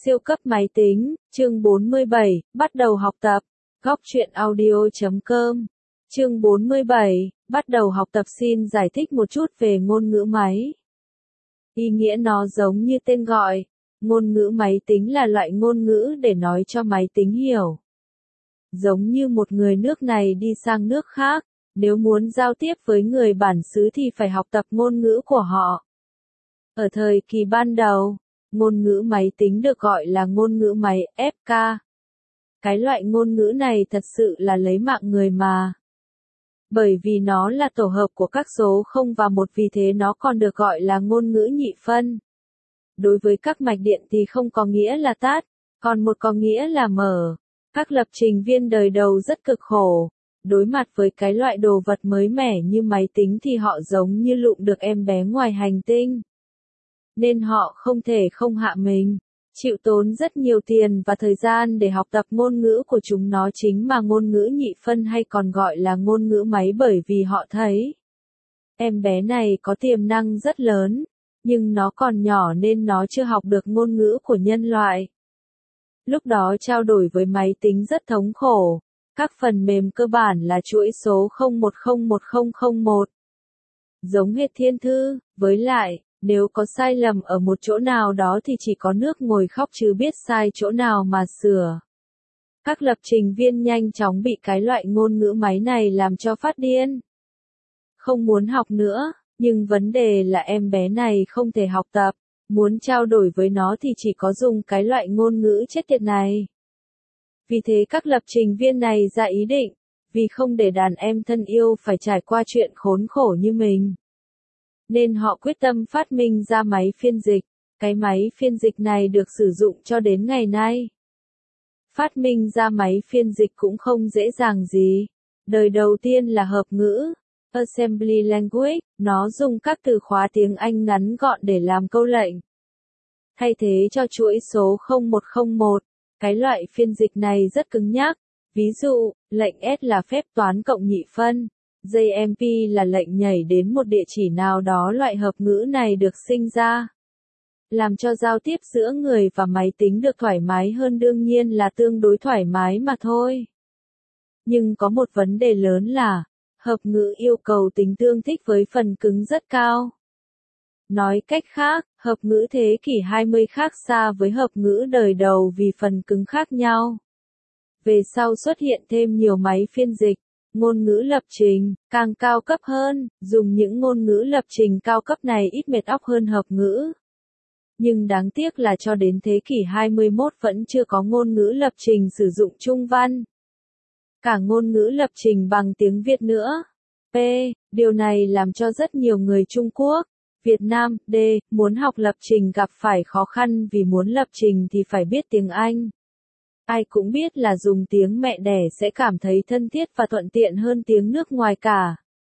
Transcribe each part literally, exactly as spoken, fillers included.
Siêu cấp máy tính, chương bốn mươi bảy, bắt đầu học tập. Góc truyện audio chấm com. Chương bốn mươi bảy, bắt đầu học tập xin giải thích một chút về ngôn ngữ máy. Ý nghĩa nó giống như tên gọi, ngôn ngữ máy tính là loại ngôn ngữ để nói cho máy tính hiểu. Giống như một người nước này đi sang nước khác, nếu muốn giao tiếp với người bản xứ thì phải học tập ngôn ngữ của họ. Ở thời kỳ ban đầu, ngôn ngữ máy tính được gọi là ngôn ngữ máy ép ca. Cái loại ngôn ngữ này thật sự là lấy mạng người mà. Bởi vì nó là tổ hợp của các số không và một, vì thế nó còn được gọi là ngôn ngữ nhị phân. Đối với các mạch điện thì không có nghĩa là tắt, còn một có nghĩa là mở. Các lập trình viên đời đầu rất cực khổ. Đối mặt với cái loại đồ vật mới mẻ như máy tính thì họ giống như lụm được em bé ngoài hành tinh. Nên họ không thể không hạ mình, chịu tốn rất nhiều tiền và thời gian để học tập ngôn ngữ của chúng nó, chính mà ngôn ngữ nhị phân hay còn gọi là ngôn ngữ máy, bởi vì họ thấy em bé này có tiềm năng rất lớn, nhưng nó còn nhỏ nên nó chưa học được ngôn ngữ của nhân loại. Lúc đó trao đổi với máy tính rất thống khổ, các phần mềm cơ bản là chuỗi số không một không một không không một. Giống hệt thiên thư, với lại, nếu có sai lầm ở một chỗ nào đó thì chỉ có nước ngồi khóc chứ biết sai chỗ nào mà sửa. Các lập trình viên nhanh chóng bị cái loại ngôn ngữ máy này làm cho phát điên. Không muốn học nữa, nhưng vấn đề là em bé này không thể học tập, muốn trao đổi với nó thì chỉ có dùng cái loại ngôn ngữ chết tiệt này. Vì thế các lập trình viên này ra ý định, vì không để đàn em thân yêu phải trải qua chuyện khốn khổ như mình, nên họ quyết tâm phát minh ra máy phiên dịch. Cái máy phiên dịch này được sử dụng cho đến ngày nay. Phát minh ra máy phiên dịch cũng không dễ dàng gì. Đời đầu tiên là hợp ngữ, Assembly Language, nó dùng các từ khóa tiếng Anh ngắn gọn để làm câu lệnh, thay thế cho chuỗi số không một không một. Cái loại phiên dịch này rất cứng nhắc. Ví dụ, lệnh S là phép toán cộng nhị phân. gi em pê là lệnh nhảy đến một địa chỉ nào đó. Loại hợp ngữ này được sinh ra làm cho giao tiếp giữa người và máy tính được thoải mái hơn, đương nhiên là tương đối thoải mái mà thôi. Nhưng có một vấn đề lớn là, hợp ngữ yêu cầu tính tương thích với phần cứng rất cao. Nói cách khác, hợp ngữ thế kỷ hai mươi khác xa với hợp ngữ đời đầu vì phần cứng khác nhau. Về sau xuất hiện thêm nhiều máy phiên dịch, ngôn ngữ lập trình, càng cao cấp hơn, dùng những ngôn ngữ lập trình cao cấp này ít mệt óc hơn hợp ngữ. Nhưng đáng tiếc là cho đến thế kỷ hai mươi mốt vẫn chưa có ngôn ngữ lập trình sử dụng trung văn. Cả ngôn ngữ lập trình bằng tiếng Việt nữa. P. Điều này làm cho rất nhiều người Trung Quốc, Việt Nam, D. muốn học lập trình gặp phải khó khăn, vì muốn lập trình thì phải biết tiếng Anh. Ai cũng biết là dùng tiếng mẹ đẻ sẽ cảm thấy thân thiết và thuận tiện hơn tiếng nước ngoài cả.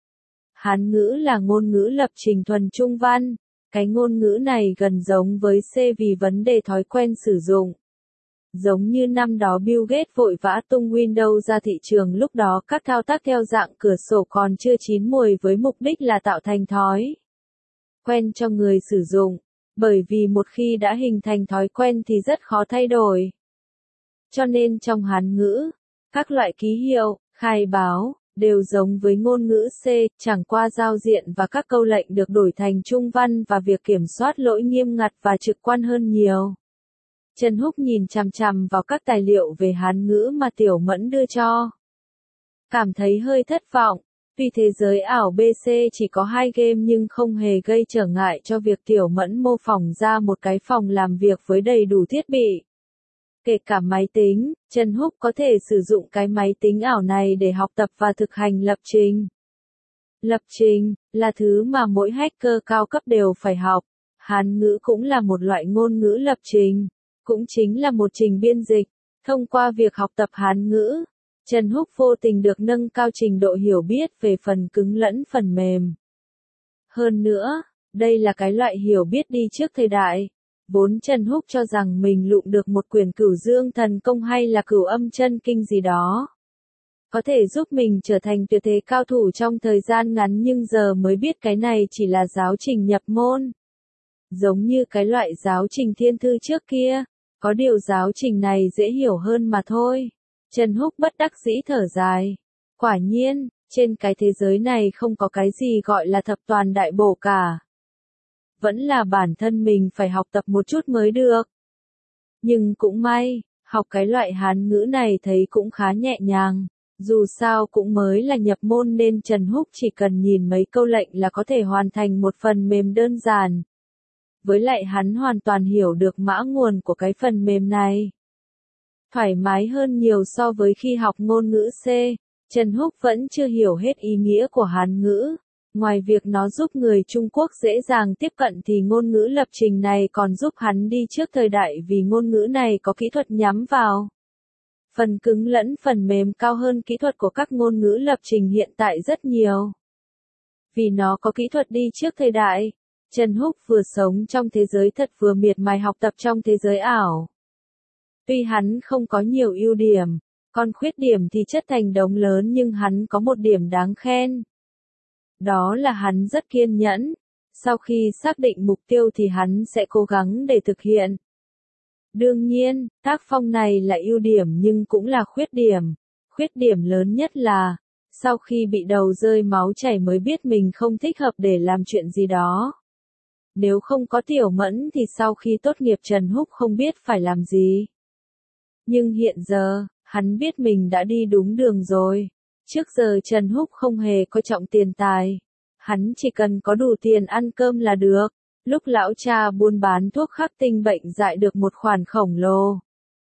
Hán ngữ là ngôn ngữ lập trình thuần trung văn. Cái ngôn ngữ này gần giống với C vì vấn đề thói quen sử dụng. Giống như năm đó Bill Gates vội vã tung Windows ra thị trường, lúc đó các thao tác theo dạng cửa sổ còn chưa chín mùi, với mục đích là tạo thành thói quen cho người sử dụng. Bởi vì một khi đã hình thành thói quen thì rất khó thay đổi. Cho nên trong Hán ngữ, các loại ký hiệu, khai báo, đều giống với ngôn ngữ C, chẳng qua giao diện và các câu lệnh được đổi thành trung văn và việc kiểm soát lỗi nghiêm ngặt và trực quan hơn nhiều. Trần Húc nhìn chằm chằm vào các tài liệu về Hán ngữ mà Tiểu Mẫn đưa cho. Cảm thấy hơi thất vọng, tuy thế giới ảo bê xê chỉ có hai game nhưng không hề gây trở ngại cho việc Tiểu Mẫn mô phỏng ra một cái phòng làm việc với đầy đủ thiết bị. Kể cả máy tính, Trần Húc có thể sử dụng cái máy tính ảo này để học tập và thực hành lập trình. Lập trình là thứ mà mỗi hacker cao cấp đều phải học. Hán ngữ cũng là một loại ngôn ngữ lập trình, cũng chính là một trình biên dịch. Thông qua việc học tập Hán ngữ, Trần Húc vô tình được nâng cao trình độ hiểu biết về phần cứng lẫn phần mềm. Hơn nữa, đây là cái loại hiểu biết đi trước thời đại. Vốn Trần Húc cho rằng mình lụm được một quyển Cửu Dương Thần Công hay là Cửu Âm Chân Kinh gì đó, có thể giúp mình trở thành tuyệt thế cao thủ trong thời gian ngắn, nhưng giờ mới biết cái này chỉ là giáo trình nhập môn. Giống như cái loại giáo trình thiên thư trước kia, Có điều giáo trình này dễ hiểu hơn mà thôi. Trần Húc bất đắc dĩ thở dài. Quả nhiên, trên cái thế giới này không có cái gì gọi là thập toàn đại bổ cả. Vẫn là bản thân mình phải học tập một chút mới được. Nhưng cũng may, học cái loại Hán ngữ này thấy cũng khá nhẹ nhàng. Dù sao cũng mới là nhập môn nên Trần Húc chỉ cần nhìn mấy câu lệnh là có thể hoàn thành một phần mềm đơn giản. Với lại hắn hoàn toàn hiểu được mã nguồn của cái phần mềm này. Thoải mái hơn nhiều so với khi học ngôn ngữ C, Trần Húc vẫn chưa hiểu hết ý nghĩa của Hán ngữ. Ngoài việc nó giúp người Trung Quốc dễ dàng tiếp cận thì ngôn ngữ lập trình này còn giúp hắn đi trước thời đại vì ngôn ngữ này có kỹ thuật nhắm vào phần cứng lẫn phần mềm cao hơn kỹ thuật của các ngôn ngữ lập trình hiện tại rất nhiều. Vì nó có kỹ thuật đi trước thời đại, Trần Húc vừa sống trong thế giới thật vừa miệt mài học tập trong thế giới ảo. Tuy hắn không có nhiều ưu điểm, còn khuyết điểm thì chất thành đống lớn nhưng hắn có một điểm đáng khen. Đó là hắn rất kiên nhẫn, sau khi xác định mục tiêu thì hắn sẽ cố gắng để thực hiện. Đương nhiên, tác phong này là ưu điểm nhưng cũng là khuyết điểm. Khuyết điểm lớn nhất là, sau khi bị đầu rơi máu chảy mới biết mình không thích hợp để làm chuyện gì đó. Nếu không có Tiểu Mẫn thì sau khi tốt nghiệp Trần Húc không biết phải làm gì. Nhưng hiện giờ, hắn biết mình đã đi đúng đường rồi. Trước giờ Trần Húc không hề coi trọng tiền tài. Hắn chỉ cần có đủ tiền ăn cơm là được. Lúc lão cha buôn bán thuốc khắc tinh bệnh dại được một khoản khổng lồ.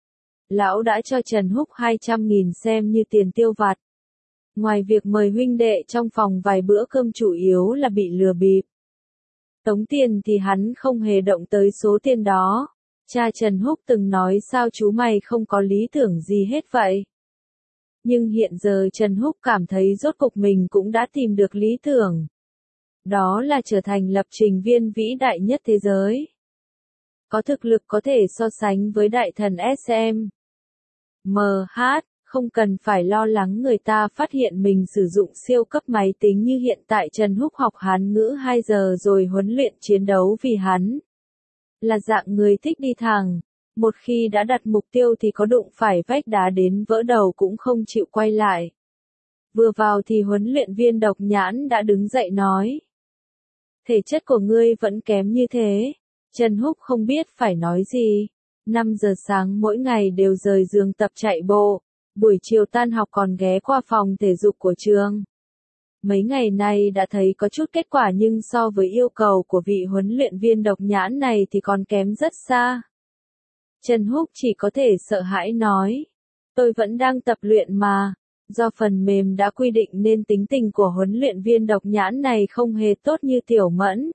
Lão đã cho Trần Húc hai trăm nghìn xem như tiền tiêu vặt. Ngoài việc mời huynh đệ trong phòng vài bữa cơm chủ yếu là bị lừa bịp. Tống tiền thì hắn không hề động tới số tiền đó. Cha Trần Húc từng nói sao chú mày không có lý tưởng gì hết vậy. Nhưng hiện giờ Trần Húc cảm thấy rốt cục mình cũng đã tìm được lý tưởng. Đó là trở thành lập trình viên vĩ đại nhất thế giới. Có thực lực có thể so sánh với đại thần ét em. em hát, không cần phải lo lắng người ta phát hiện mình sử dụng siêu cấp máy tính như hiện tại. Trần Húc học Hán ngữ hai giờ rồi huấn luyện chiến đấu vì hắn là dạng người thích đi thẳng. Một khi đã đặt mục tiêu thì có đụng phải vách đá đến vỡ đầu cũng không chịu quay lại. Vừa vào thì huấn luyện viên Độc Nhãn đã đứng dậy nói. Thể chất của ngươi vẫn kém như thế. Trần Húc không biết phải nói gì. năm giờ sáng mỗi ngày đều rời giường tập chạy bộ. Buổi chiều tan học còn ghé qua phòng thể dục của trường. Mấy ngày nay đã thấy có chút kết quả nhưng so với yêu cầu của vị huấn luyện viên Độc Nhãn này thì còn kém rất xa. Trần Húc chỉ có thể sợ hãi nói. Tôi vẫn đang tập luyện mà. Do phần mềm đã quy định nên tính tình của huấn luyện viên Độc Nhãn này không hề tốt như Tiểu Mẫn.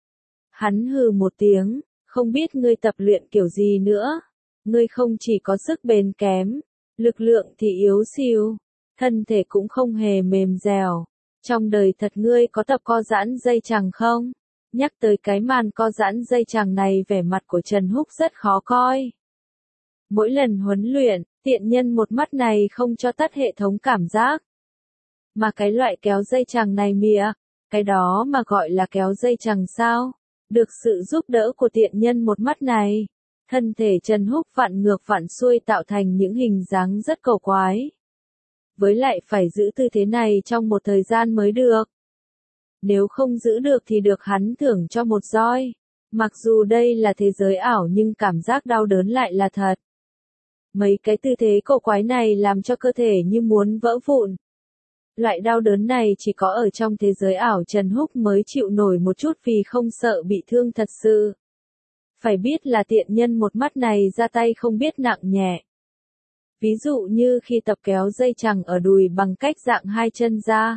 Hắn hừ một tiếng, không biết ngươi tập luyện kiểu gì nữa. Ngươi không chỉ có sức bền kém, lực lượng thì yếu xìu, thân thể cũng không hề mềm dẻo. Trong đời thật ngươi có tập co giãn dây chằng không? Nhắc tới cái màn co giãn dây chằng này vẻ mặt của Trần Húc rất khó coi. Mỗi lần huấn luyện, tiện nhân một mắt này không cho tắt hệ thống cảm giác. Mà cái loại kéo dây chằng này mịa, cái đó mà gọi là kéo dây chằng sao? Được sự giúp đỡ của tiện nhân một mắt này, thân thể Trần Húc vặn ngược vặn xuôi tạo thành những hình dáng rất cầu quái. Với lại phải giữ tư thế này trong một thời gian mới được. Nếu không giữ được thì được hắn thưởng cho một roi. Mặc dù đây là thế giới ảo nhưng cảm giác đau đớn lại là thật. Mấy cái tư thế cổ quái này làm cho cơ thể như muốn vỡ vụn. Loại đau đớn này chỉ có ở trong thế giới ảo Trần Húc mới chịu nổi một chút vì không sợ bị thương thật sự. Phải biết là tiện nhân một mắt này ra tay không biết nặng nhẹ. Ví dụ như khi tập kéo dây chằng ở đùi bằng cách dạng hai chân ra.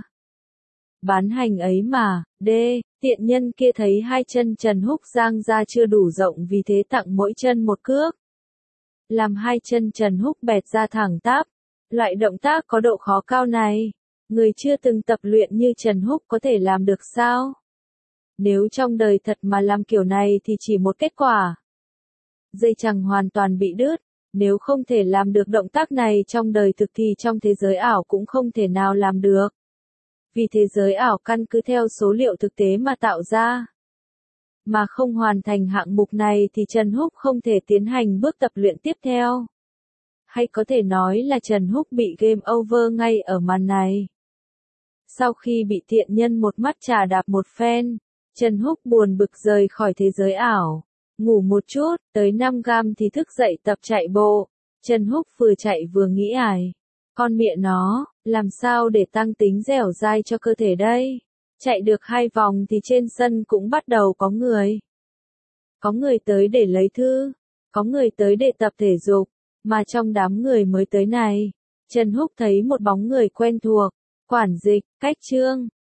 Bán hành ấy mà, D, tiện nhân kia thấy hai chân Trần Húc giang ra chưa đủ rộng vì thế tặng mỗi chân một cước. Làm hai chân Trần Húc bẹt ra thẳng tắp. Loại động tác có độ khó cao này, người chưa từng tập luyện như Trần Húc có thể làm được sao? Nếu trong đời thật mà làm kiểu này thì chỉ một kết quả. Dây chằng hoàn toàn bị đứt, nếu không thể làm được động tác này trong đời thực thì trong thế giới ảo cũng không thể nào làm được. Vì thế giới ảo căn cứ theo số liệu thực tế mà tạo ra. mà không hoàn thành hạng mục này thì Trần Húc không thể tiến hành bước tập luyện tiếp theo. Hay có thể nói là Trần Húc bị game over ngay ở màn này. Sau khi bị thiện nhân một mắt trà đạp một phen, Trần Húc buồn bực rời khỏi thế giới ảo. Ngủ một chút, tới năm gam thì thức dậy tập chạy bộ. Trần Húc vừa chạy vừa nghĩ ải. Con mẹ nó, làm sao để tăng tính dẻo dai cho cơ thể đây? Chạy được hai vòng thì trên sân cũng bắt đầu có người. Có người tới để lấy thư, có người tới để tập thể dục, mà trong đám người mới tới này, Trần Húc thấy một bóng người quen thuộc, Quản Dịch, Cách Trương.